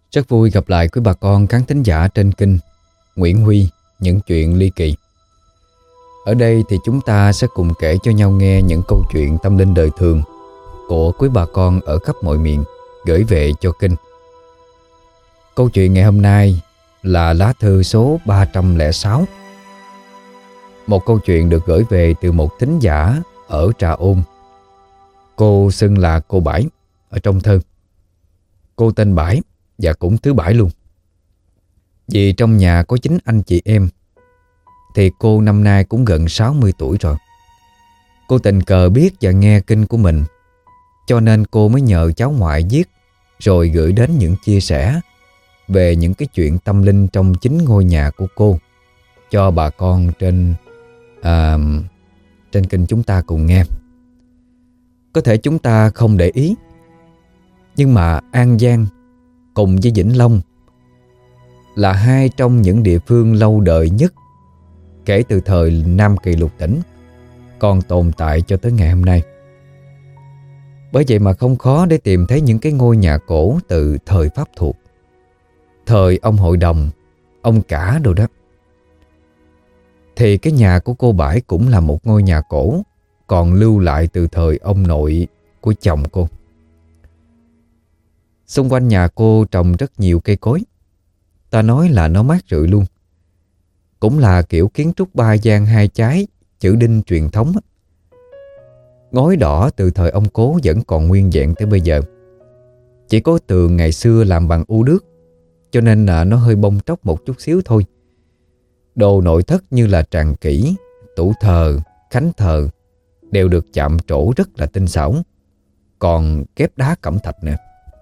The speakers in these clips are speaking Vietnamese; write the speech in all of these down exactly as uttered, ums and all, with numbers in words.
Rất vui gặp lại quý bà con khán thính giả trên kênh Nguyễn Huy Những Chuyện Ly Kỳ. Ở đây thì chúng ta sẽ cùng kể cho nhau nghe những câu chuyện tâm linh đời thường của quý bà con ở khắp mọi miền gửi về cho kênh. Câu chuyện ngày hôm nay là lá thư số ba trăm lẻ sáu. Một câu chuyện được gửi về từ một thính giả ở Trà Ôn. Cô xưng là cô Bãi ở trong thơ. Cô tên Bãi và cũng thứ Bãi luôn. Vì trong nhà có chín anh chị em thì cô năm nay cũng gần sáu mươi tuổi rồi. Cô tình cờ biết và nghe kinh của mình, cho nên cô mới nhờ cháu ngoại viết rồi gửi đến những chia sẻ về những cái chuyện tâm linh trong chính ngôi nhà của cô cho bà con trên à, trên kênh chúng ta cùng nghe. Có thể chúng ta không để ý, nhưng mà An Giang cùng với Vĩnh Long là hai trong những địa phương lâu đời nhất kể từ thời Nam Kỳ lục tỉnh còn tồn tại cho tới ngày hôm nay. Bởi vậy mà không khó để tìm thấy những cái ngôi nhà cổ từ thời Pháp thuộc, thời ông Hội Đồng, ông Cả đồ đó. Thì cái nhà của cô Bãi cũng là một ngôi nhà cổ còn lưu lại từ thời ông nội của chồng cô. Xung quanh nhà cô trồng rất nhiều cây cối. Ta nói là nó mát rượi luôn. Cũng là kiểu kiến trúc ba gian hai chái, chữ đinh truyền thống. Ngói đỏ từ thời ông Cố vẫn còn nguyên vẹn tới bây giờ. Chỉ có tường ngày xưa làm bằng ưu đước, cho nên là nó hơi bong tróc một chút xíu thôi. Đồ nội thất như là tràng kỹ, tủ thờ, khánh thờ đều được chạm trổ rất là tinh xảo. Còn kép đá cẩm thạch nè.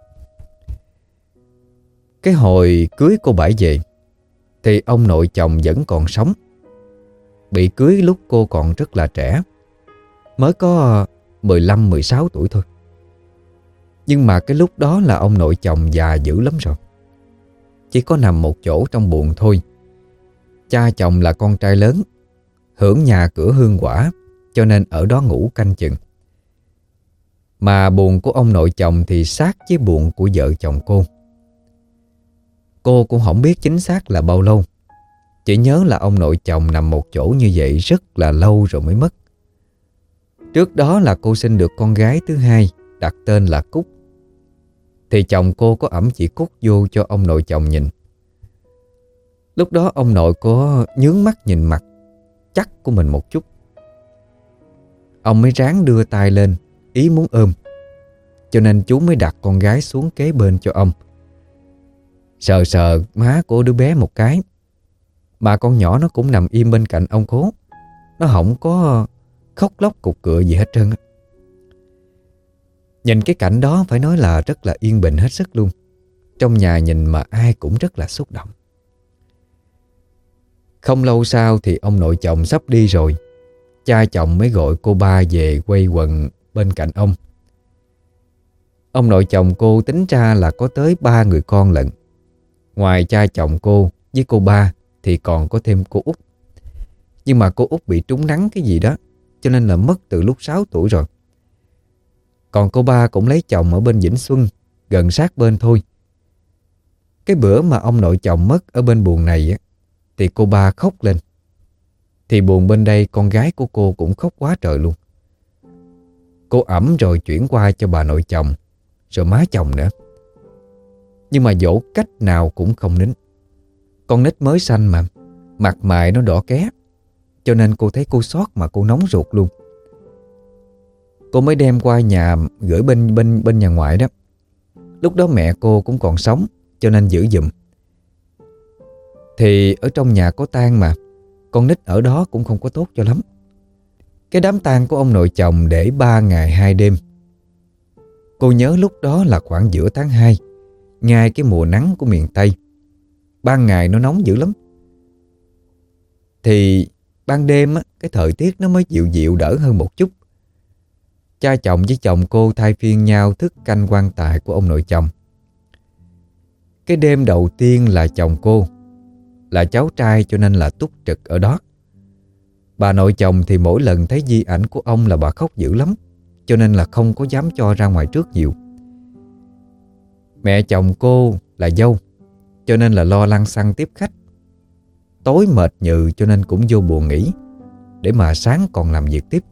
Cái hồi cưới cô Bãi về thì ông nội chồng vẫn còn sống. Bị cưới lúc cô còn rất là trẻ, mới có mười lăm mười sáu tuổi thôi. Nhưng mà cái lúc đó là ông nội chồng già dữ lắm rồi. Chỉ có nằm một chỗ trong buồng thôi. Cha chồng là con trai lớn, hưởng nhà cửa hương quả, cho nên ở đó ngủ canh chừng. Mà buồng của ông nội chồng thì sát với buồng của vợ chồng cô. Cô cũng không biết chính xác là bao lâu, chỉ nhớ là ông nội chồng nằm một chỗ như vậy rất là lâu rồi mới mất. Trước đó là cô sinh được con gái thứ hai, đặt tên là Cúc. Thì chồng cô có ẵm chị Cúc vô cho ông nội chồng nhìn. Lúc đó ông nội có nhướng mắt nhìn mặt chắc của mình một chút. Ông mới ráng đưa tay lên, ý muốn ôm, cho nên chú mới đặt con gái xuống kế bên cho ông. Sờ sờ má của đứa bé một cái. Mà con nhỏ nó cũng nằm im bên cạnh ông Cố. Nó không có khóc lóc cục cựa gì hết trơn. Nhìn cái cảnh đó phải nói là rất là yên bình hết sức luôn. Trong nhà nhìn mà ai cũng rất là xúc động. Không lâu sau thì ông nội chồng sắp đi rồi. Cha chồng mới gọi cô ba về quây quần bên cạnh ông. Ông nội chồng cô tính ra là có tới ba người con lận. Ngoài cha chồng cô với cô ba thì còn có thêm cô út. Nhưng mà cô út bị trúng nắng cái gì đó, cho nên là mất từ lúc sáu tuổi rồi. Còn cô ba cũng lấy chồng ở bên Vĩnh Xuân, gần sát bên thôi. Cái bữa mà ông nội chồng mất ở bên buồng này á, thì cô ba khóc lên. Thì buồng bên đây con gái của cô cũng khóc quá trời luôn. Cô ẵm rồi chuyển qua cho bà nội chồng, rồi má chồng nữa. Nhưng mà dỗ cách nào cũng không nín. Con nít mới sanh mà, mặt mày nó đỏ ké, cho nên cô thấy cô xót mà cô nóng ruột luôn. Cô mới đem qua nhà gửi bên bên bên nhà ngoại đó. Lúc đó mẹ cô cũng còn sống, cho nên giữ giùm. Thì ở trong nhà có tang mà, con nít ở đó cũng không có tốt cho lắm. Cái đám tang của ông nội chồng để ba ngày hai đêm. Cô nhớ lúc đó là khoảng giữa tháng hai, ngay cái mùa nắng của miền Tây. Ban ngày nó nóng dữ lắm. Thì ban đêm á, cái thời tiết nó mới dịu dịu đỡ hơn một chút. Cha chồng với chồng cô thay phiên nhau thức canh quan tài của ông nội chồng. Cái đêm đầu tiên là chồng cô, là cháu trai cho nên là túc trực ở đó. Bà nội chồng thì mỗi lần thấy di ảnh của ông là bà khóc dữ lắm, cho nên là không có dám cho ra ngoài trước nhiều. Mẹ chồng cô là dâu, cho nên là lo lăng xăng tiếp khách. Tối mệt nhừ cho nên cũng vô buồng nghỉ, để mà sáng còn làm việc tiếp.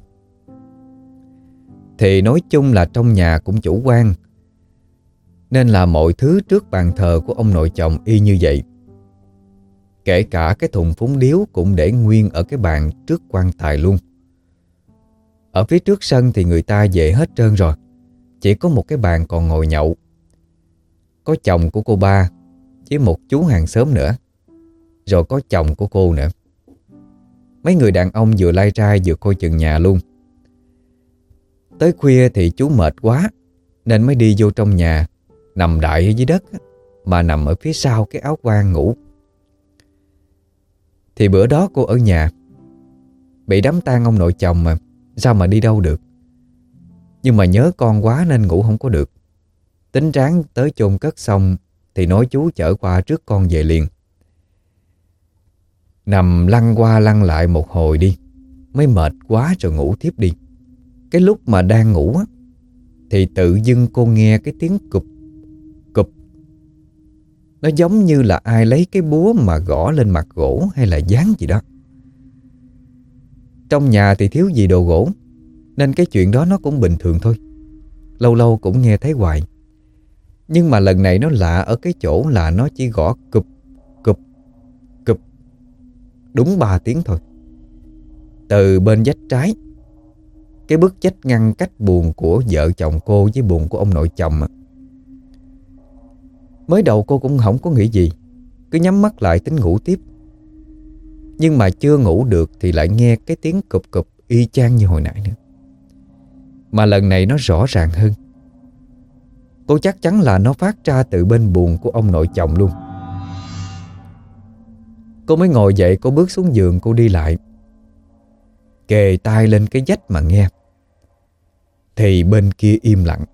Thì nói chung là trong nhà cũng chủ quan, nên là mọi thứ trước bàn thờ của ông nội chồng y như vậy. Kể cả cái thùng phúng điếu cũng để nguyên ở cái bàn trước quan tài luôn. Ở phía trước sân thì người ta về hết trơn rồi, chỉ có một cái bàn còn ngồi nhậu. Có chồng của cô ba với một chú hàng xóm nữa, rồi có chồng của cô nữa. Mấy người đàn ông vừa lai rai vừa coi chừng nhà luôn. Tới khuya thì chú mệt quá nên mới đi vô trong nhà, nằm đại ở dưới đất, mà nằm ở phía sau cái áo quan ngủ. Thì bữa đó cô ở nhà, bị đám tang ông nội chồng mà, sao mà đi đâu được. Nhưng mà nhớ con quá nên ngủ không có được. Tính ráng tới chôn cất xong thì nói chú chở qua trước con về liền. Nằm lăn qua lăn lại một hồi đi, mới mệt quá rồi ngủ tiếp đi. Cái lúc mà đang ngủ á, thì tự dưng cô nghe cái tiếng cụp cụp. Nó giống như là ai lấy cái búa mà gõ lên mặt gỗ hay là dán gì đó. Trong nhà thì thiếu gì đồ gỗ, nên cái chuyện đó nó cũng bình thường thôi. Lâu lâu cũng nghe thấy hoài. Nhưng mà lần này nó lạ ở cái chỗ là nó chỉ gõ cụp cụp cụp đúng ba tiếng thôi. Từ bên vách trái, cái bức vách ngăn cách buồng của vợ chồng cô với buồng của ông nội chồng. Mới đầu cô cũng không có nghĩ gì, cứ nhắm mắt lại tính ngủ tiếp. Nhưng mà chưa ngủ được thì lại nghe cái tiếng cụp cụp y chang như hồi nãy nữa. Mà lần này nó rõ ràng hơn. Cô chắc chắn là nó phát ra từ bên buồng của ông nội chồng luôn. Cô mới ngồi dậy, cô bước xuống giường, cô đi lại, kề tai lên cái vách mà nghe. Thì bên kia im lặng.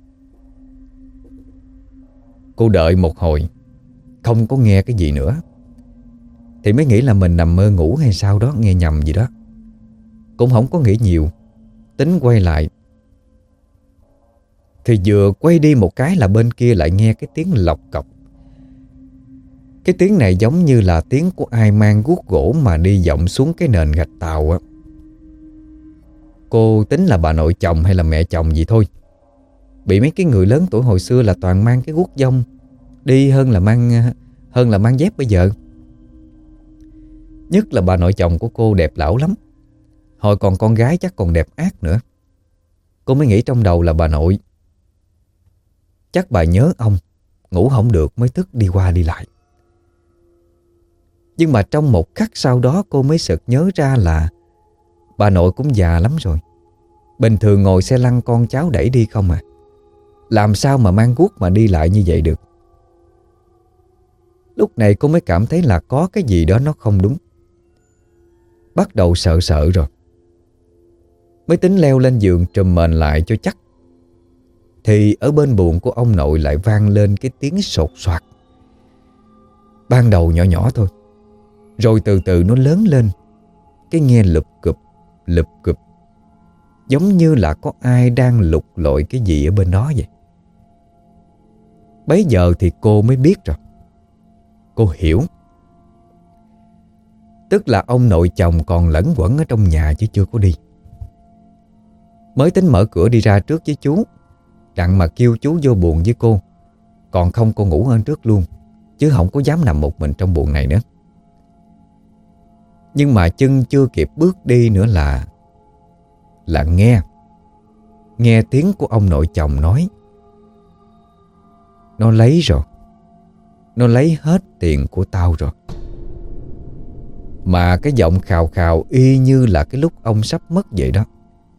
Cô đợi một hồi, không có nghe cái gì nữa, thì mới nghĩ là mình nằm mơ ngủ hay sao đó, nghe nhầm gì đó. Cũng không có nghĩ nhiều, tính quay lại. Thì vừa quay đi một cái là bên kia lại nghe cái tiếng lọc cọc. Cái tiếng này giống như là tiếng của ai mang guốc gỗ mà đi vọng xuống cái nền gạch tàu á. Cô tính là bà nội chồng hay là mẹ chồng gì thôi. Bị mấy cái người lớn tuổi hồi xưa là toàn mang cái guốc dông đi hơn là mang hơn là mang dép bây giờ. Nhất là bà nội chồng của cô đẹp lão lắm. Hồi còn con gái chắc còn đẹp ác nữa. Cô mới nghĩ trong đầu là bà nội chắc bà nhớ ông, ngủ không được mới thức đi qua đi lại. Nhưng mà trong một khắc sau đó cô mới sực nhớ ra là bà nội cũng già lắm rồi. Bình thường ngồi xe lăn con cháu đẩy đi không à, làm sao mà mang guốc mà đi lại như vậy được. Lúc này cô mới cảm thấy là có cái gì đó nó không đúng. Bắt đầu sợ sợ rồi, mới tính leo lên giường trùm mền lại cho chắc. Thì ở bên buồng của ông nội lại vang lên cái tiếng sột soạt. Ban đầu nhỏ nhỏ thôi, rồi từ từ nó lớn lên, cái nghe lụp cụp lụp cụp, giống như là có ai đang lục lọi cái gì ở bên đó vậy. Bấy giờ thì cô mới biết rồi. Cô hiểu. Tức là ông nội chồng còn lẫn quẩn ở trong nhà chứ chưa có đi. Mới tính mở cửa đi ra trước với chú, đặng mà kêu chú vô buồng với cô. Còn không cô ngủ hơn trước luôn, chứ không có dám nằm một mình trong buồng này nữa. Nhưng mà chân chưa kịp bước đi nữa là Là nghe Nghe tiếng của ông nội chồng nói: "Nó lấy rồi. Nó lấy hết tiền của tao rồi." Mà cái giọng khào khào y như là cái lúc ông sắp mất vậy đó.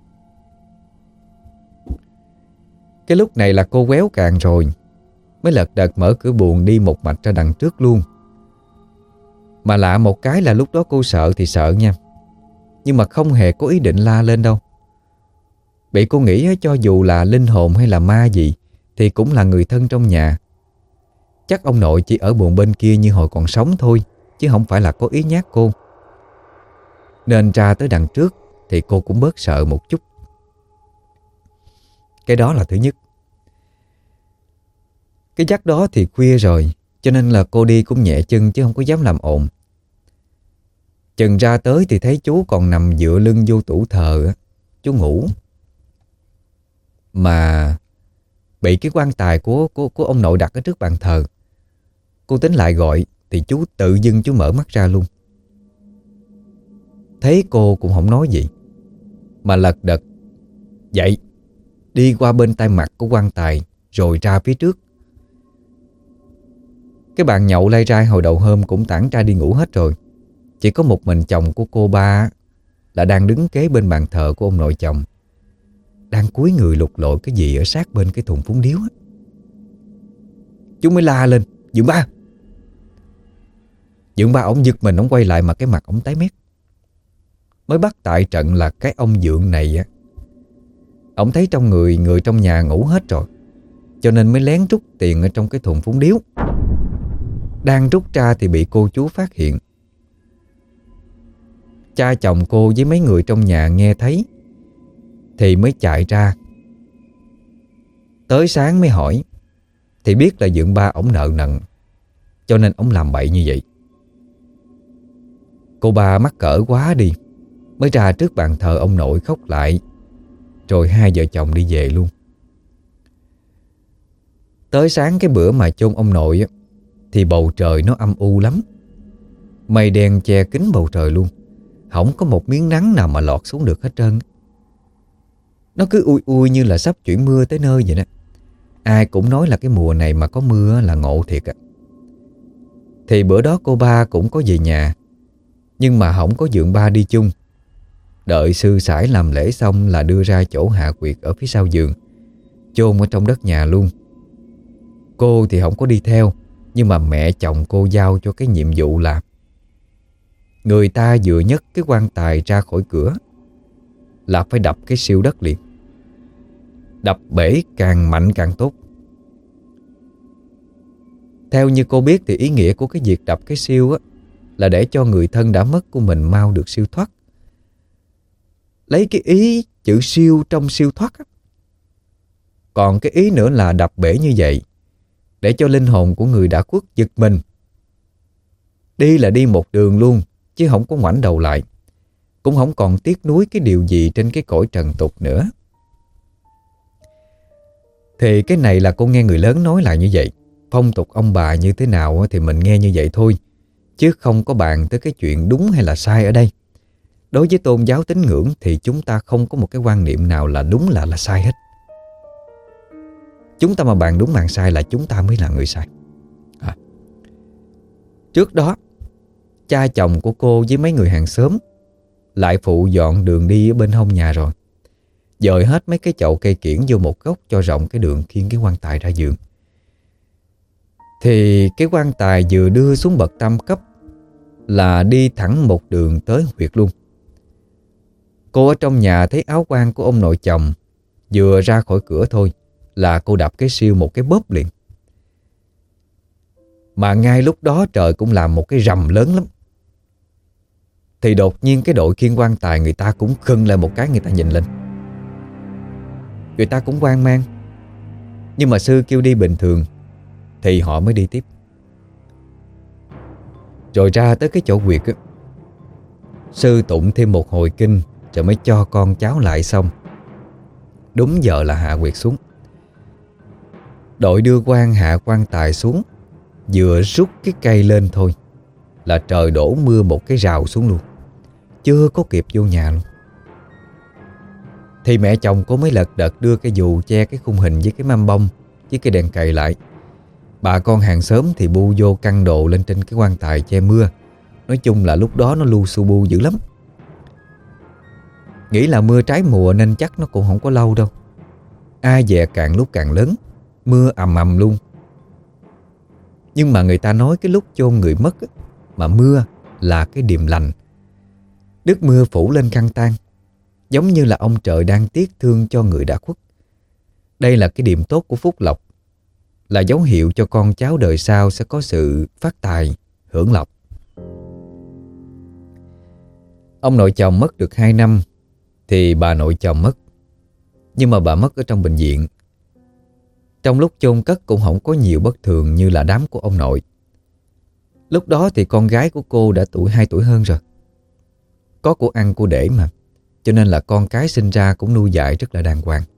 Cái lúc này là cô quéo càng rồi, mới lật đật mở cửa buồng đi một mạch ra đằng trước luôn. Mà lạ một cái là lúc đó cô sợ thì sợ nha, nhưng mà không hề có ý định la lên đâu. Bị cô nghĩ cho dù là linh hồn hay là ma gì thì cũng là người thân trong nhà. Chắc ông nội chỉ ở buồng bên kia như hồi còn sống thôi, chứ không phải là có ý nhát cô. Nên ra tới đằng trước thì cô cũng bớt sợ một chút. Cái đó là thứ nhất. Cái giấc đó thì khuya rồi, cho nên là cô đi cũng nhẹ chân chứ không có dám làm ồn. Chừng ra tới thì thấy chú còn nằm dựa lưng vô tủ thờ. Chú ngủ. Mà bị cái quan tài của, của, của ông nội đặt ở trước bàn thờ. Cô tính lại gọi thì chú tự dưng chú mở mắt ra luôn. Thấy cô cũng không nói gì, mà lật đật dậy, đi qua bên tay mặt của quan tài rồi ra phía trước. Cái bàn nhậu lay rai hồi đầu hôm cũng tản ra đi ngủ hết rồi. Chỉ có một mình chồng của cô ba là đang đứng kế bên bàn thờ của ông nội chồng, đang cúi người lục lội cái gì ở sát bên cái thùng phúng điếu á. Chú mới la lên: Dượng ba! Dượng ba ổng giật mình, ổng quay lại mà cái mặt ổng tái mét. Mới bắt tại trận là cái ông Dượng này á, ổng thấy trong người người trong nhà ngủ hết rồi, cho nên mới lén rút tiền ở trong cái thùng phúng điếu. Đang rút ra thì bị cô chú phát hiện. Cha chồng cô với mấy người trong nhà nghe thấy thì mới chạy ra. Tới sáng mới hỏi thì biết là Dượng ba ổng nợ nần, cho nên ổng làm bậy như vậy. Cô ba mắc cỡ quá đi, mới ra trước bàn thờ ông nội khóc lại, rồi hai vợ chồng đi về luôn. Tới sáng cái bữa mà chôn ông nội á, thì bầu trời nó âm u lắm. Mây đen che kín bầu trời luôn, không có một miếng nắng nào mà lọt xuống được hết trơn. Nó cứ ui ui như là sắp chuyển mưa tới nơi vậy đó. Ai cũng nói là cái mùa này mà có mưa là ngộ thiệt á. Thì bữa đó cô ba cũng có về nhà, nhưng mà không có Dượng ba đi chung. Đợi sư sãi làm lễ xong là đưa ra chỗ hạ quyệt ở phía sau giường, chôn ở trong đất nhà luôn. Cô thì không có đi theo, nhưng mà mẹ chồng cô giao cho cái nhiệm vụ là người ta vừa nhấc cái quan tài ra khỏi cửa là phải đập cái siêu đất liền. Đập bể càng mạnh càng tốt. Theo như cô biết thì ý nghĩa của cái việc đập cái siêu á là để cho người thân đã mất của mình mau được siêu thoát. Lấy cái ý chữ siêu trong siêu thoát á. Còn cái ý nữa là đập bể như vậy để cho linh hồn của người đã khuất giật mình. Đi là đi một đường luôn, chứ không có ngoảnh đầu lại, cũng không còn tiếc nuối cái điều gì trên cái cõi trần tục nữa. Thì cái này là cô nghe người lớn nói lại như vậy. Phong tục ông bà như thế nào thì mình nghe như vậy thôi, chứ không có bàn tới cái chuyện đúng hay là sai ở đây. Đối với tôn giáo tín ngưỡng thì chúng ta không có một cái quan niệm nào là đúng là là sai hết. Chúng ta mà bàn đúng bàn sai là chúng ta mới là người sai. À. Trước đó, cha chồng của cô với mấy người hàng xóm lại phụ dọn đường đi ở bên hông nhà rồi, dời hết mấy cái chậu cây kiển vô một góc cho rộng cái đường khiêng cái quan tài ra giường. Thì cái quan tài vừa đưa xuống bậc tam cấp là đi thẳng một đường tới huyệt luôn. Cô ở trong nhà thấy áo quan của ông nội chồng vừa ra khỏi cửa thôi là cô đạp cái siêu một cái bóp liền. Mà ngay lúc đó trời cũng làm một cái rầm lớn lắm. Thì đột nhiên cái đội khiêng quan tài người ta cũng khựng lại một cái, người ta nhìn lên. Người ta cũng hoang mang, nhưng mà sư kêu đi bình thường thì họ mới đi tiếp. Rồi ra tới cái chỗ huyệt á, sư tụng thêm một hồi kinh rồi mới cho con cháu lại xong. Đúng giờ là hạ huyệt xuống. Đội đưa quan hạ quan tài xuống, vừa rút cái cây lên thôi là trời đổ mưa một cái rào xuống luôn, chưa có kịp vô nhà luôn. Thì mẹ chồng cô mới lật đật đưa cái dù che cái khung hình với cái mâm bông với cái đèn cầy lại. Bà con hàng xóm thì bu vô căng đồ lên trên cái quan tài che mưa. Nói chung là lúc đó nó lu su bu dữ lắm. Nghĩ là mưa trái mùa nên chắc nó cũng không có lâu đâu. Ai dè càng lúc càng lớn, mưa ầm ầm luôn. Nhưng mà người ta nói cái lúc chôn người mất á, mà mưa là cái điềm lành. Nước mưa phủ lên khăn tang, giống như là ông trời đang tiếc thương cho người đã khuất. Đây là cái điểm tốt của phúc lộc, là dấu hiệu cho con cháu đời sau sẽ có sự phát tài, hưởng lộc. Ông nội chồng mất được hai năm thì bà nội chồng mất. Nhưng mà bà mất ở trong bệnh viện. Trong lúc chôn cất cũng không có nhiều bất thường như là đám của ông nội. Lúc đó thì con gái của cô đã tuổi hai tuổi hơn rồi. Có của ăn của để mà, cho nên là con cái sinh ra cũng nuôi dạy rất là đàng hoàng.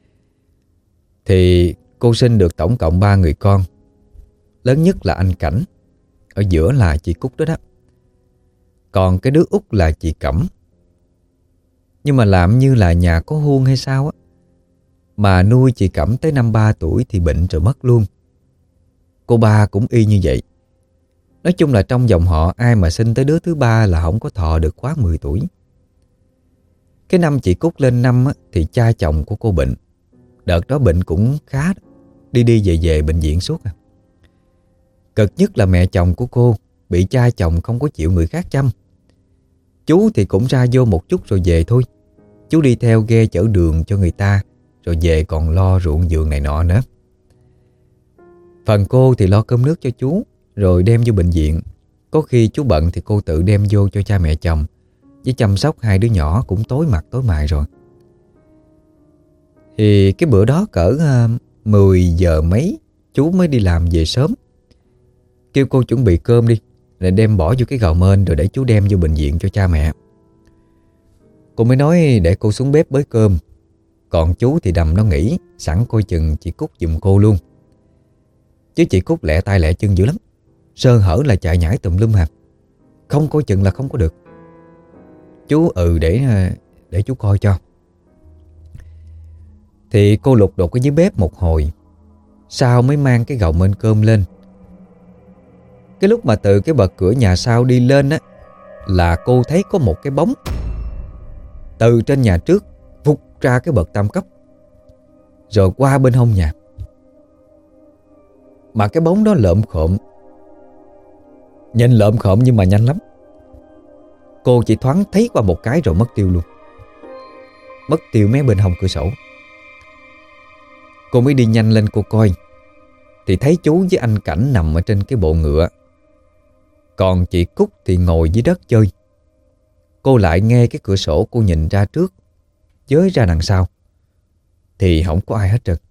Thì cô sinh được tổng cộng ba người con. Lớn nhất là anh Cảnh, ở giữa là chị Cúc đó đó. Còn cái đứa út là chị Cẩm. Nhưng mà làm như là nhà có huông hay sao á, mà nuôi chị Cẩm tới năm ba tuổi thì bệnh rồi mất luôn. Cô ba cũng y như vậy. Nói chung là trong dòng họ ai mà sinh tới đứa thứ ba là không có thọ được quá mười tuổi. Cái năm chị Cúc lên năm á, thì cha chồng của cô bệnh. Đợt đó bệnh cũng khá, đi đi về về bệnh viện suốt à. Cực nhất là mẹ chồng của cô bị cha chồng không có chịu người khác chăm. Chú thì cũng ra vô một chút rồi về thôi. Chú đi theo ghe chở đường cho người ta, rồi về còn lo ruộng vườn này nọ nữa. Phần cô thì lo cơm nước cho chú, rồi đem vô bệnh viện. Có khi chú bận thì cô tự đem vô cho cha mẹ chồng, với chăm sóc hai đứa nhỏ cũng tối mặt tối mày rồi. Thì cái bữa đó cỡ uh, mười giờ mấy chú mới đi làm về sớm. Kêu cô chuẩn bị cơm đi, rồi đem bỏ vô cái gạo mên, rồi để chú đem vô bệnh viện cho cha mẹ. Cô mới nói để cô xuống bếp bới cơm, còn chú thì đầm nó nghỉ, sẵn coi chừng chị Cúc giùm cô luôn. Chứ chị Cúc lẹ tay lẹ chân dữ lắm, sơ hở là chạy nhảy tùm lum hả, không coi chừng là không có được. Chú ừ để để chú coi cho. Thì cô lục đục ở dưới bếp một hồi, sau mới mang cái gạo mên cơm lên. Cái lúc mà từ cái bậc cửa nhà sau đi lên á, là cô thấy có một cái bóng từ trên nhà trước vụt ra cái bậc tam cấp, rồi qua bên hông nhà. Mà cái bóng đó lợm khộm, nhìn lợm khộm nhưng mà nhanh lắm. Cô chỉ thoáng thấy qua một cái rồi mất tiêu luôn. Mất tiêu mé bên hông cửa sổ. Cô mới đi nhanh lên cô coi, thì thấy chú với anh Cảnh nằm ở trên cái bộ ngựa, còn chị Cúc thì ngồi dưới đất chơi. Cô lại nghe cái cửa sổ, cô nhìn ra trước với ra đằng sau thì không có ai hết trơn.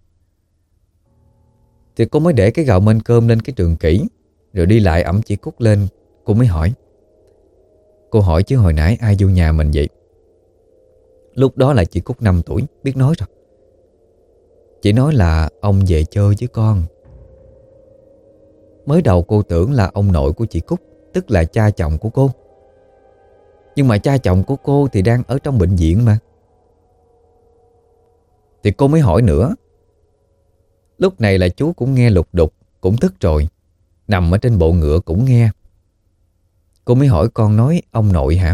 Thì cô mới để cái gạo mên cơm lên cái trường kỷ, rồi đi lại ẵm chị Cúc lên. Cô mới hỏi. Cô hỏi chứ hồi nãy ai vô nhà mình vậy? Lúc đó là chị Cúc năm tuổi, biết nói rồi. Chị nói là ông về chơi với con. Mới đầu cô tưởng là ông nội của chị Cúc, tức là cha chồng của cô. Nhưng mà cha chồng của cô thì đang ở trong bệnh viện mà. Thì cô mới hỏi nữa. Lúc này là chú cũng nghe lục đục, cũng thức rồi, nằm ở trên bộ ngựa cũng nghe. Cô mới hỏi con nói ông nội hả?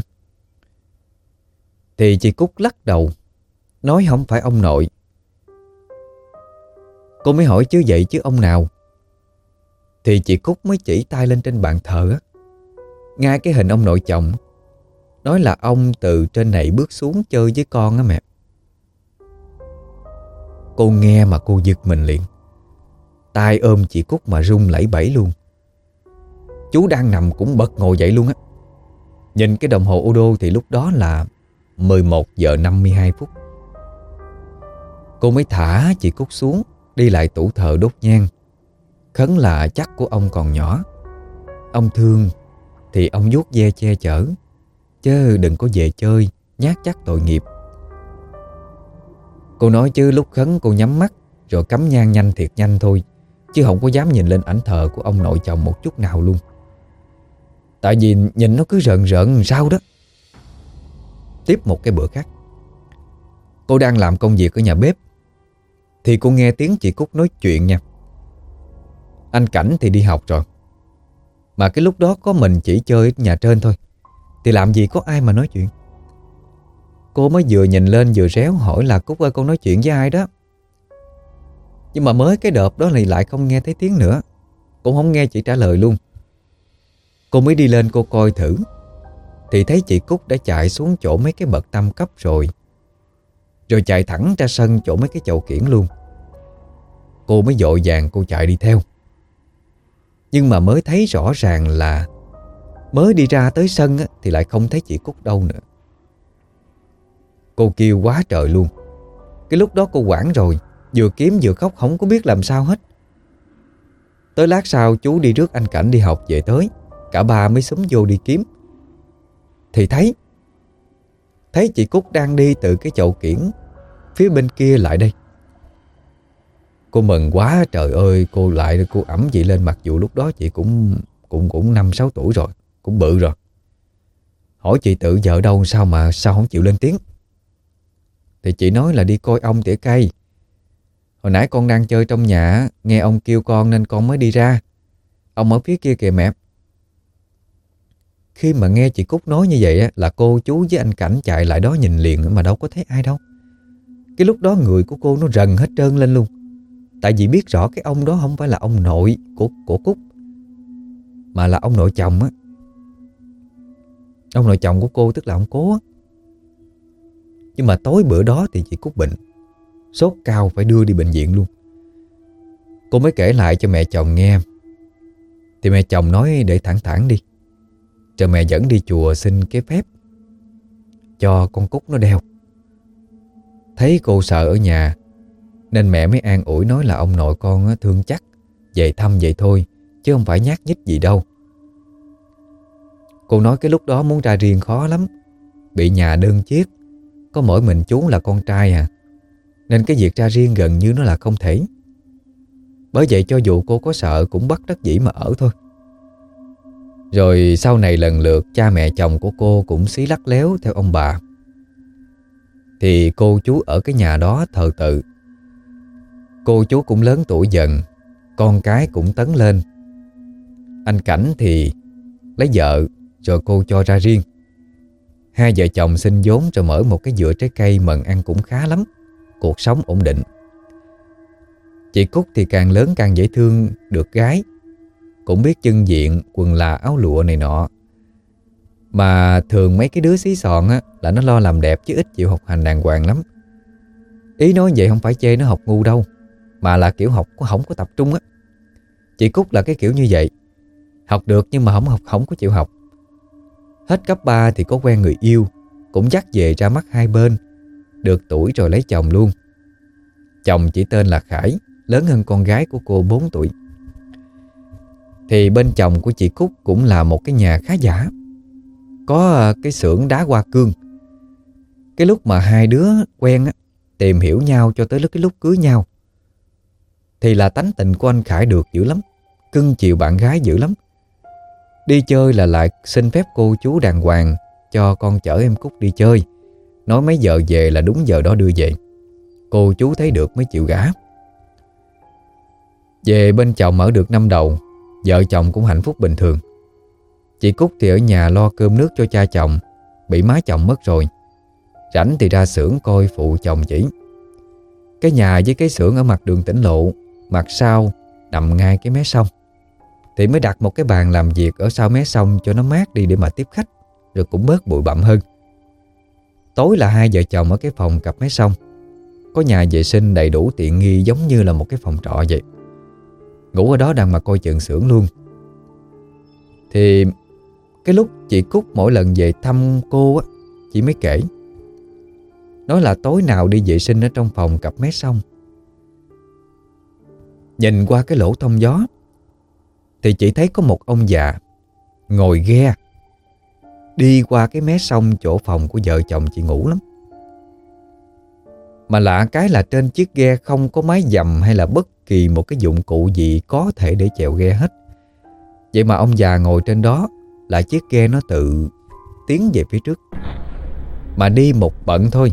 Thì chị Cúc lắc đầu, nói không phải ông nội. Cô mới hỏi chứ vậy chứ ông nào? Thì chị Cúc mới chỉ tay lên trên bàn thờ á, ngay cái hình ông nội chồng, nói là ông từ trên này bước xuống chơi với con á mẹ. Cô nghe mà cô giật mình liền, tay ôm chị Cúc mà run lẩy bẩy luôn. Chú đang nằm cũng bật ngồi dậy luôn á. Nhìn cái đồng hồ ô đô thì lúc đó là mười một giờ năm mươi hai phút. Cô mới thả chị Cúc xuống, đi lại tủ thờ đốt nhang, khấn là chắc của ông còn nhỏ, ông thương thì ông vuốt ve che chở, chứ đừng có về chơi nhát chắc tội nghiệp. Cô nói chứ lúc khấn cô nhắm mắt rồi cắm nhang nhanh thiệt nhanh thôi, chứ không có dám nhìn lên ảnh thờ của ông nội chồng một chút nào luôn. Tại vì nhìn nó cứ rợn rợn sao đó. Tiếp một cái bữa khác, cô đang làm công việc ở nhà bếp, thì cô nghe tiếng chị Cúc nói chuyện nha. Anh Cảnh thì đi học rồi, mà cái lúc đó có mình chỉ chơi ở nhà trên thôi, thì làm gì có ai mà nói chuyện. Cô mới vừa nhìn lên vừa réo hỏi là Cúc ơi, con nói chuyện với ai đó? Nhưng mà mới cái đợp đó thì lại không nghe thấy tiếng nữa, cũng không nghe chị trả lời luôn. Cô mới đi lên cô coi thử, thì thấy chị Cúc đã chạy xuống chỗ mấy cái bậc tam cấp rồi, rồi chạy thẳng ra sân chỗ mấy cái chậu kiển luôn. Cô mới vội vàng cô chạy đi theo. Nhưng mà mới thấy rõ ràng là mới đi ra tới sân á, thì lại không thấy chị Cúc đâu nữa. Cô kêu quá trời luôn. Cái lúc đó cô hoảng rồi, Vừa kiếm vừa khóc không có biết làm sao hết. Tới lát sau chú đi rước anh Cảnh đi học về tới, cả ba mới xúm vô đi kiếm. Thì thấy Thấy chị Cúc đang đi từ cái chậu kiển phía bên kia lại đây. Cô mừng quá trời ơi. Cô lại cô ẵm chị lên, mặc dù lúc đó chị cũng Cũng cũng năm sáu tuổi rồi, cũng bự rồi. Hỏi chị tự vợ đâu sao mà sao không chịu lên tiếng. Thì chị nói là đi coi ông tỉa cây. Hồi nãy con đang chơi trong nhà, nghe ông kêu con nên con mới đi ra. Ông ở phía kia kìa mẹ. Khi mà nghe chị Cúc nói như vậy á, là cô chú với anh Cảnh chạy lại đó nhìn liền, mà đâu có thấy ai đâu. Cái lúc đó người của cô nó rần hết trơn lên luôn. Tại vì biết rõ cái ông đó không phải là ông nội của, của Cúc, mà là ông nội chồng á. Ông nội chồng của cô tức là ông Cố á. Nhưng mà tối bữa đó thì chị Cúc bệnh, sốt cao phải đưa đi bệnh viện luôn. Cô mới kể lại cho mẹ chồng nghe. Thì mẹ chồng nói để thẳng thẳng đi, rồi mẹ dẫn đi chùa xin cái phép cho con Cúc nó đeo. Thấy cô sợ ở nhà nên mẹ mới an ủi nói là ông nội con thương chắc, về thăm vậy thôi, chứ không phải nhát nhích gì đâu. Cô nói cái lúc đó muốn ra riêng khó lắm, bị nhà đơn chiếc, có mỗi mình chú là con trai à, nên cái việc ra riêng gần như nó là không thể. Bởi vậy cho dù cô có sợ cũng bắt đắc dĩ mà ở thôi. Rồi sau này lần lượt cha mẹ chồng của cô cũng xí lắc léo theo ông bà. Thì cô chú ở cái nhà đó thờ tự. Cô chú cũng lớn tuổi dần, con cái cũng tấn lên. Anh Cảnh thì lấy vợ, rồi cô cho ra riêng. Hai vợ chồng xin vốn rồi mở một cái vựa trái cây mần ăn cũng khá lắm, cuộc sống ổn định. Chị Cúc thì càng lớn càng dễ thương, được gái, cũng biết chưng diện, quần là áo lụa này nọ. Mà thường mấy cái đứa xí xọn á là nó lo làm đẹp chứ ít chịu học hành đàng hoàng lắm. Ý nói vậy không phải chê nó học ngu đâu, mà là kiểu học có không có tập trung á. Chị Cúc là cái kiểu như vậy, học được nhưng mà không học không có chịu học. Hết cấp ba thì có quen người yêu, cũng dắt về ra mắt hai bên, được tuổi rồi lấy chồng luôn. Chồng chỉ tên là Khải, lớn hơn con gái của cô bốn tuổi. Thì bên chồng của chị Cúc cũng là một cái nhà khá giả, có cái xưởng đá hoa cương. Cái lúc mà hai đứa quen á, tìm hiểu nhau cho tới lúc cái lúc cưới nhau, thì là tánh tình của anh Khải được dữ lắm, cưng chiều bạn gái dữ lắm. Đi chơi là lại xin phép cô chú đàng hoàng cho con chở em Cúc đi chơi, nói mấy giờ về là đúng giờ đó đưa về. Cô chú thấy được mới chịu gả. Về bên chồng ở được năm đầu, vợ chồng cũng hạnh phúc bình thường. Chị Cúc thì ở nhà lo cơm nước cho cha chồng, bị má chồng mất rồi. Rảnh thì ra xưởng coi phụ chồng chỉ. Cái nhà với cái xưởng ở mặt đường tỉnh lộ, mặt sau nằm ngay cái mé sông. Thì mới đặt một cái bàn làm việc ở sau mé sông cho nó mát đi để mà tiếp khách, rồi cũng bớt bụi bặm hơn. Tối là hai vợ chồng ở cái phòng cặp mé sông, có nhà vệ sinh đầy đủ tiện nghi giống như là một cái phòng trọ vậy. Ngủ ở đó đang mà coi chừng xưởng luôn. Thì cái lúc chị Cúc mỗi lần về thăm cô á, chị mới kể, nói là tối nào đi vệ sinh ở trong phòng cặp mé sông, nhìn qua cái lỗ thông gió thì chị thấy có một ông già ngồi ghe đi qua cái mé sông chỗ phòng của vợ chồng chị ngủ lắm. Mà lạ cái là trên chiếc ghe không có mái dầm hay là bất kỳ một cái dụng cụ gì có thể để chèo ghe hết. Vậy mà ông già ngồi trên đó là chiếc ghe nó tự tiến về phía trước, mà đi một bận thôi.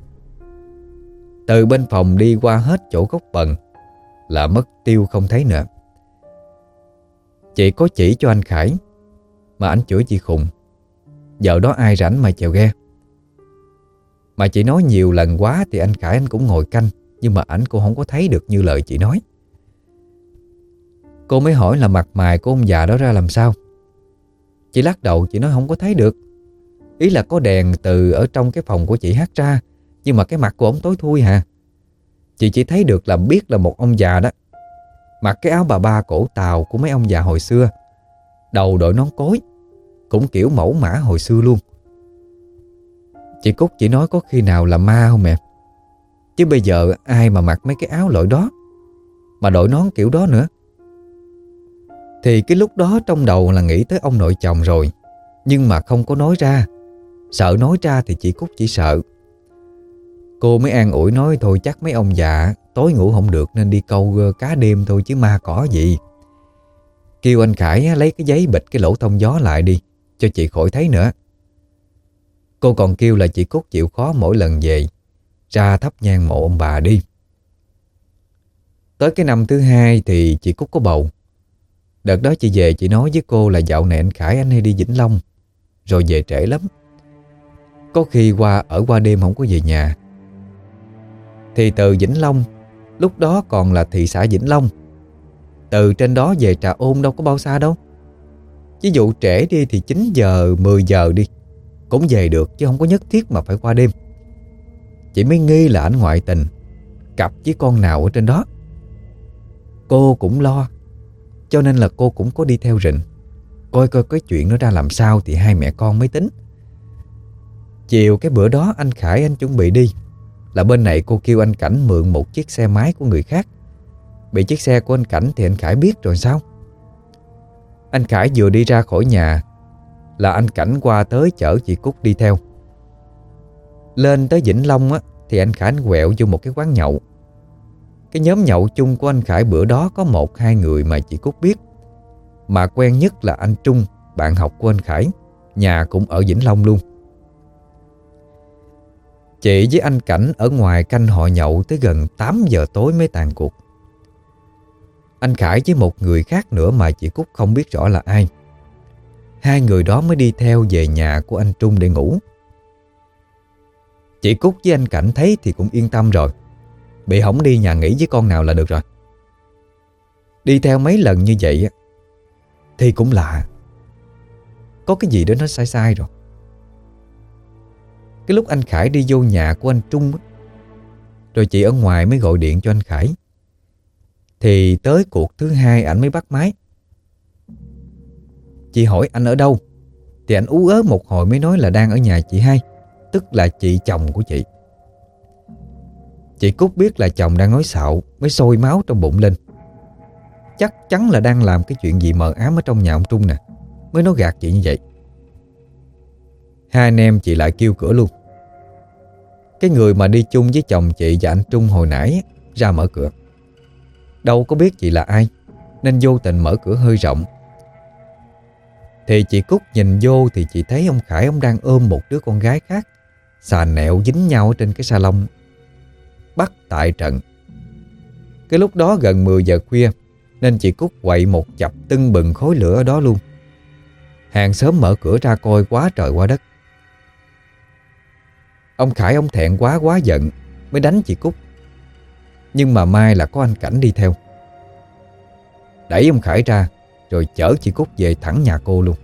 Từ bên phòng đi qua hết chỗ gốc bần là mất tiêu không thấy nữa. Chị có chỉ cho anh Khải, mà anh chửi chị khùng, giờ đó ai rảnh mà chèo ghe. Mà chị nói nhiều lần quá thì anh Khải anh cũng ngồi canh, nhưng mà ảnh cũng không có thấy được như lời chị nói. Cô mới hỏi là mặt mày của ông già đó ra làm sao. Chị lắc đầu, chị nói không có thấy được. Ý là có đèn từ ở trong cái phòng của chị hắt ra, nhưng mà cái mặt của ông tối thui hả. Chị chỉ thấy được là biết là một ông già đó, mặc cái áo bà ba cổ Tàu của mấy ông già hồi xưa, đầu đội nón cối, cũng kiểu mẫu mã hồi xưa luôn. Chị Cúc chỉ nói có khi nào là ma không mẹ? Chứ bây giờ ai mà mặc mấy cái áo loại đó, mà đội nón kiểu đó nữa. Thì cái lúc đó trong đầu là nghĩ tới ông nội chồng rồi, nhưng mà không có nói ra. Sợ nói ra thì chị Cúc chỉ sợ. Cô mới an ủi nói thôi chắc mấy ông già tối ngủ không được nên đi câu cá đêm thôi chứ ma cỏ gì. Kêu anh Khải lấy cái giấy bịt cái lỗ thông gió lại đi, cho chị khỏi thấy nữa. Cô còn kêu là chị Cúc chịu khó mỗi lần về ra thắp nhang mộ ông bà đi. Tới cái năm thứ hai thì chị Cúc có bầu. Đợt đó chị về chị nói với cô là dạo này anh Khải anh hay đi Vĩnh Long, rồi về trễ lắm. Có khi qua ở qua đêm không có về nhà. Thì từ Vĩnh Long, lúc đó còn là thị xã Vĩnh Long, từ trên đó về Trà Ôn đâu có bao xa đâu. Ví dụ trễ đi thì chín giờ, mười giờ đi cũng về được, chứ không có nhất thiết mà phải qua đêm. Chị mới nghi là ảnh ngoại tình, cặp với con nào ở trên đó. Cô cũng lo, cho nên là cô cũng có đi theo rình, coi coi cái chuyện nó ra làm sao thì hai mẹ con mới tính. Chiều cái bữa đó anh Khải anh chuẩn bị đi, là bên này cô kêu anh Cảnh mượn một chiếc xe máy của người khác. Bị chiếc xe của anh Cảnh thì anh Khải biết rồi sao. Anh Khải vừa đi ra khỏi nhà là anh Cảnh qua tới chở chị Cúc đi theo. Lên tới Vĩnh Long á, thì anh Khải anh quẹo vô một cái quán nhậu. Cái nhóm nhậu chung của anh Khải bữa đó có một hai người mà chị Cúc biết. Mà quen nhất là anh Trung, bạn học của anh Khải, nhà cũng ở Vĩnh Long luôn. Chị với anh Cảnh ở ngoài canh họ nhậu tới gần tám giờ tối mới tàn cuộc. Anh Khải với một người khác nữa mà chị Cúc không biết rõ là ai. Hai người đó mới đi theo về nhà của anh Trung để ngủ. Chị Cúc với anh Cảnh thấy thì cũng yên tâm rồi. Bị hổng đi nhà nghỉ với con nào là được rồi. Đi theo mấy lần như vậy thì cũng lạ, có cái gì đó nó sai sai rồi. Cái lúc anh Khải đi vô nhà của anh Trung á, rồi chị ở ngoài mới gọi điện cho anh Khải. Thì tới cuộc thứ hai ảnh mới bắt máy. Chị hỏi anh ở đâu, thì anh ú ớ một hồi mới nói là đang ở nhà chị hai, tức là chị chồng của chị. Chị Cúc biết là chồng đang nói xạo, mới sôi máu trong bụng lên. Chắc chắn là đang làm cái chuyện gì mờ ám ở trong nhà ông Trung nè, mới nói gạt chị như vậy. Hai anh em chị lại kêu cửa luôn. Cái người mà đi chung với chồng chị và anh Trung hồi nãy ra mở cửa. Đâu có biết chị là ai, nên vô tình mở cửa hơi rộng. Thì chị Cúc nhìn vô thì chị thấy ông Khải ông đang ôm một đứa con gái khác, xà nẹo dính nhau ở trên cái salon. Bắt tại trận. Cái lúc đó gần mười giờ khuya, nên chị Cúc quậy một chập tưng bừng khói lửa ở đó luôn. Hàng xóm mở cửa ra coi quá trời quá đất. Ông Khải ông thẹn quá quá giận mới đánh chị Cúc. Nhưng mà may là có anh Cảnh đi theo, đẩy ông Khải ra rồi chở chị Cúc về thẳng nhà cô luôn.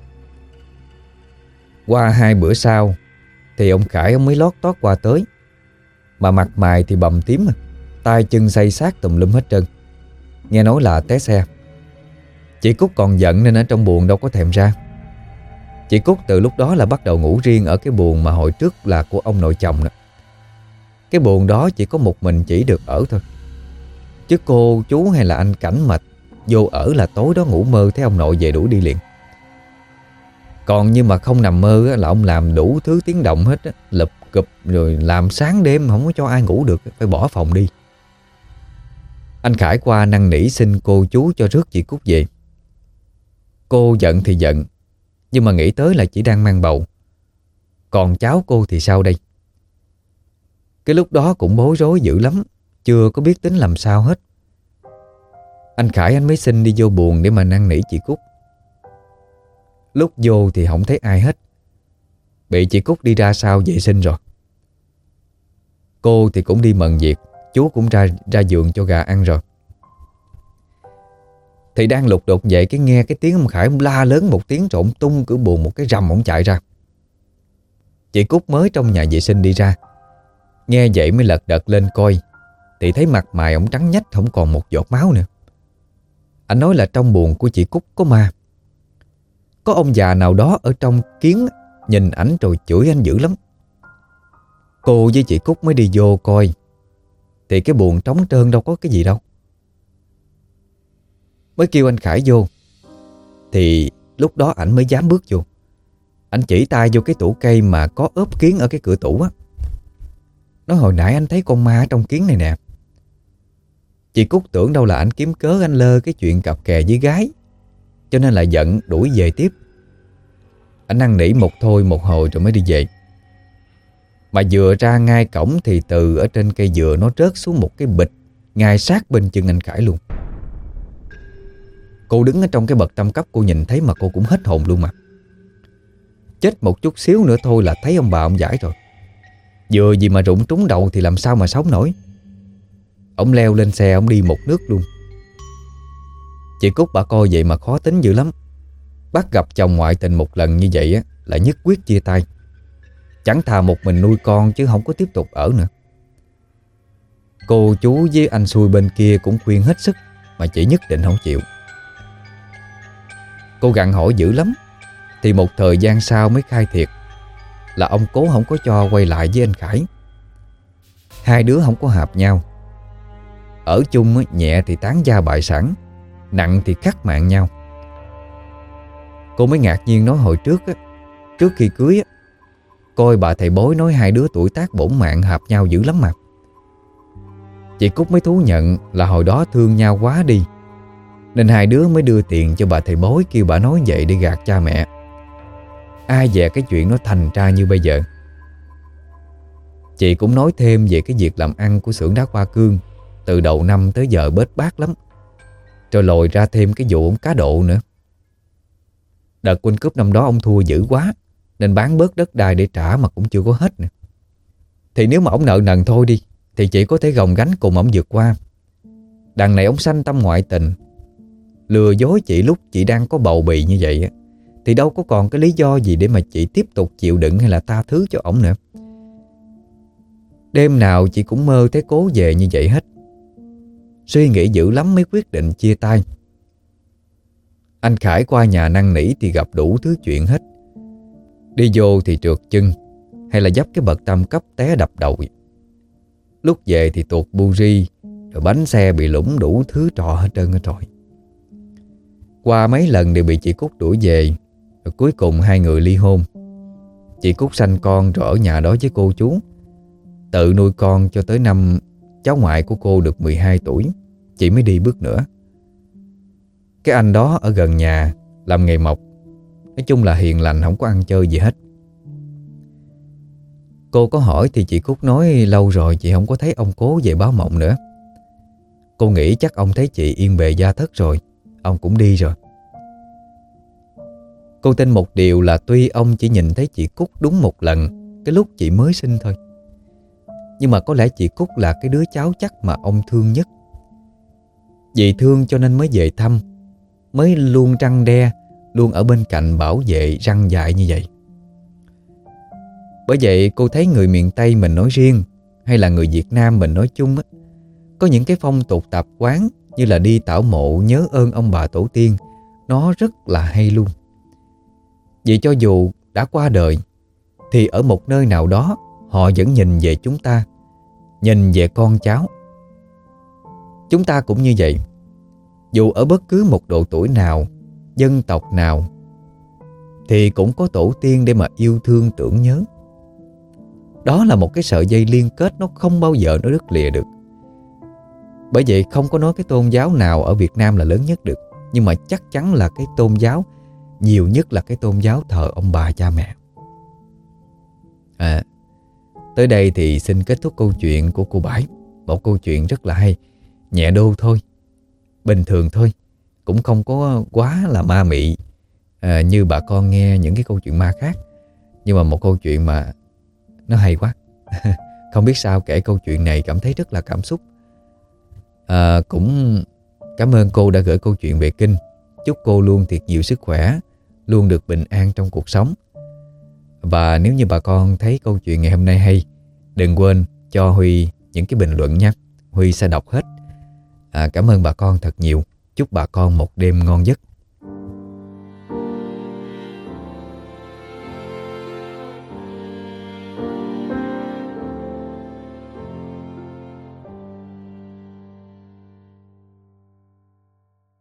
Qua hai bữa sau thì ông Khải ông mới lót tót qua tới. Mà mặt mày thì bầm tím, tay chân xây sát tùm lum hết trơn. Nghe nói là té xe. Chị Cúc còn giận nên ở trong buồng đâu có thèm ra. Chị Cúc từ lúc đó là bắt đầu ngủ riêng ở cái buồng mà hồi trước là của ông nội chồng đó. Cái buồng đó chỉ có một mình chỉ được ở thôi. Chứ cô, chú hay là anh Cảnh mà vô ở là tối đó ngủ mơ thấy ông nội về đuổi đi liền. Còn như mà không nằm mơ là ông làm đủ thứ tiếng động hết á, lụp cụp rồi làm sáng đêm không có cho ai ngủ được, phải bỏ phòng đi. Anh Khải qua năn nỉ xin cô chú cho rước chị Cúc về. Cô giận thì giận, nhưng mà nghĩ tới là chỉ đang mang bầu, còn cháu cô thì sao đây? Cái lúc đó cũng bối rối dữ lắm, chưa có biết tính làm sao hết. Anh Khải anh mới xin đi vô buồng để mà năn nỉ chị Cúc. Lúc vô thì không thấy ai hết, bị chị Cúc đi ra sau vệ sinh rồi. Cô thì cũng đi mần việc, chú cũng ra ra giường cho gà ăn rồi. Thì đang lục đục vậy cái nghe cái tiếng ông Khải ông la lớn một tiếng rồi ông tung cửa buồng một cái rầm ông chạy ra. Chị Cúc mới trong nhà vệ sinh đi ra, nghe vậy mới lật đật lên coi, thì thấy mặt mày ông trắng nhách không còn một giọt máu nữa. Anh nói là trong buồng của chị Cúc có ma. Có ông già nào đó ở trong kiến nhìn ảnh rồi chửi anh dữ lắm. Cô với chị Cúc mới đi vô coi. thì cái buồng trống trơn đâu có cái gì đâu. Mới kêu anh Khải vô, thì lúc đó ảnh mới dám bước vô. Anh chỉ tay vô cái tủ cây mà có ốp kiến ở cái cửa tủ á. Nói hồi nãy anh thấy con ma ở trong kiến này nè. Chị Cúc tưởng đâu là anh kiếm cớ anh lơ cái chuyện cặp kè với gái, cho nên là giận đuổi về tiếp. Anh năn nỉ một thôi một hồi rồi mới đi về. Mà vừa ra ngay cổng thì từ ở trên cây dừa nó rớt xuống một cái bịch ngay sát bên chân anh Khải luôn. Cô đứng ở trong cái bậc tam cấp, cô nhìn thấy mà cô cũng hết hồn luôn mà. Chết một chút xíu nữa thôi là thấy ông bà ông giải rồi. Vừa gì mà rụng trúng đầu thì làm sao mà sống nổi. Ông leo lên xe, ông đi một nước luôn. Chị Cúc bà coi vậy mà khó tính dữ lắm. Bắt gặp chồng ngoại tình một lần như vậy á là nhất quyết chia tay. Chẳng thà một mình nuôi con chứ không có tiếp tục ở nữa. Cô chú với anh xui bên kia cũng khuyên hết sức mà chị nhất định không chịu. Cô gặng hỏi dữ lắm, thì một thời gian sau mới khai thiệt là ông cố không có cho quay lại với anh Khải. Hai đứa không có hợp nhau. Ở chung á, nhẹ thì tán gia bại sản, nặng thì cắt mạng nhau. Cô mới ngạc nhiên nói hồi trước á, trước khi cưới á, coi bà thầy bói nói hai đứa tuổi tác bổn mạng hợp nhau dữ lắm mà. Chị Cúc mới thú nhận là hồi đó thương nhau quá đi, nên hai đứa mới đưa tiền cho bà thầy bói, kêu bà nói vậy để gạt cha mẹ. Ai dè cái chuyện nó thành ra như bây giờ. Chị cũng nói thêm về cái việc làm ăn của xưởng đá Hoa Cương từ đầu năm tới giờ bết bát lắm, rồi lòi ra thêm cái vụ ông cá độ nữa. Đợt World Cup năm đó ông thua dữ quá nên bán bớt đất đai để trả mà cũng chưa có hết nữa. Thì nếu mà ông nợ nần thôi đi thì chị có thể gồng gánh cùng ông vượt qua. Đằng này ông sanh tâm ngoại tình, lừa dối chị lúc chị đang có bầu bì như vậy á, thì đâu có còn cái lý do gì để mà chị tiếp tục chịu đựng hay là tha thứ cho ổng nữa. Đêm nào chị cũng mơ thấy cố về như vậy hết. Suy nghĩ dữ lắm mới quyết định chia tay. Anh Khải qua nhà năn nỉ thì gặp đủ thứ chuyện hết. Đi vô thì trượt chân, hay là dấp cái bậc tam cấp té đập đầu. Lúc về thì tuột bu ri, rồi bánh xe bị lủng, đủ thứ trò hết trơn hết rồi. Qua mấy lần đều bị chị Cúc đuổi về, rồi cuối cùng hai người ly hôn. Chị Cúc sanh con rồi ở nhà đó với cô chú, tự nuôi con cho tới năm cháu ngoại của cô được mười hai tuổi, chị mới đi bước nữa. Cái anh đó ở gần nhà làm nghề mộc, nói chung là hiền lành, không có ăn chơi gì hết. Cô có hỏi thì chị Cúc nói lâu rồi chị không có thấy ông cố về báo mộng nữa. Cô nghĩ chắc ông thấy chị yên bề gia thất rồi, ông cũng đi rồi. Cô tin một điều là tuy ông chỉ nhìn thấy chị Cúc đúng một lần cái lúc chị mới sinh thôi, nhưng mà có lẽ chị Cúc là cái đứa cháu chắc mà ông thương nhất. Vì thương cho nên mới về thăm, mới luôn răn đe, luôn ở bên cạnh bảo vệ răn dạy như vậy. Bởi vậy cô thấy người miền Tây mình nói riêng, hay là người Việt Nam mình nói chung á, có những cái phong tục tập quán như là đi tảo mộ nhớ ơn ông bà tổ tiên, nó rất là hay luôn. Vì cho dù đã qua đời thì ở một nơi nào đó họ vẫn nhìn về chúng ta, nhìn về con cháu. Chúng ta cũng như vậy. Dù ở bất cứ một độ tuổi nào, dân tộc nào, thì cũng có tổ tiên để mà yêu thương tưởng nhớ. Đó là một cái sợi dây liên kết, nó không bao giờ nó đứt lìa được. Bởi vậy không có nói cái tôn giáo nào ở Việt Nam là lớn nhất được, nhưng mà chắc chắn là cái tôn giáo nhiều nhất là cái tôn giáo thờ ông bà cha mẹ. À, tới đây thì xin kết thúc câu chuyện của cô Bãi. Một câu chuyện rất là hay, nhẹ đô thôi, bình thường thôi, cũng không có quá là ma mị à, như bà con nghe những cái câu chuyện ma khác. Nhưng mà một câu chuyện mà nó hay quá. Không biết sao kể câu chuyện này cảm thấy rất là cảm xúc. à, Cũng cảm ơn cô đã gửi câu chuyện về kinh. Chúc cô luôn thiệt nhiều sức khỏe, luôn được bình an trong cuộc sống. Và nếu như bà con thấy câu chuyện ngày hôm nay hay, đừng quên cho Huy những cái bình luận nhé. Huy sẽ đọc hết. à, Cảm ơn bà con thật nhiều. Chúc bà con một đêm ngon giấc.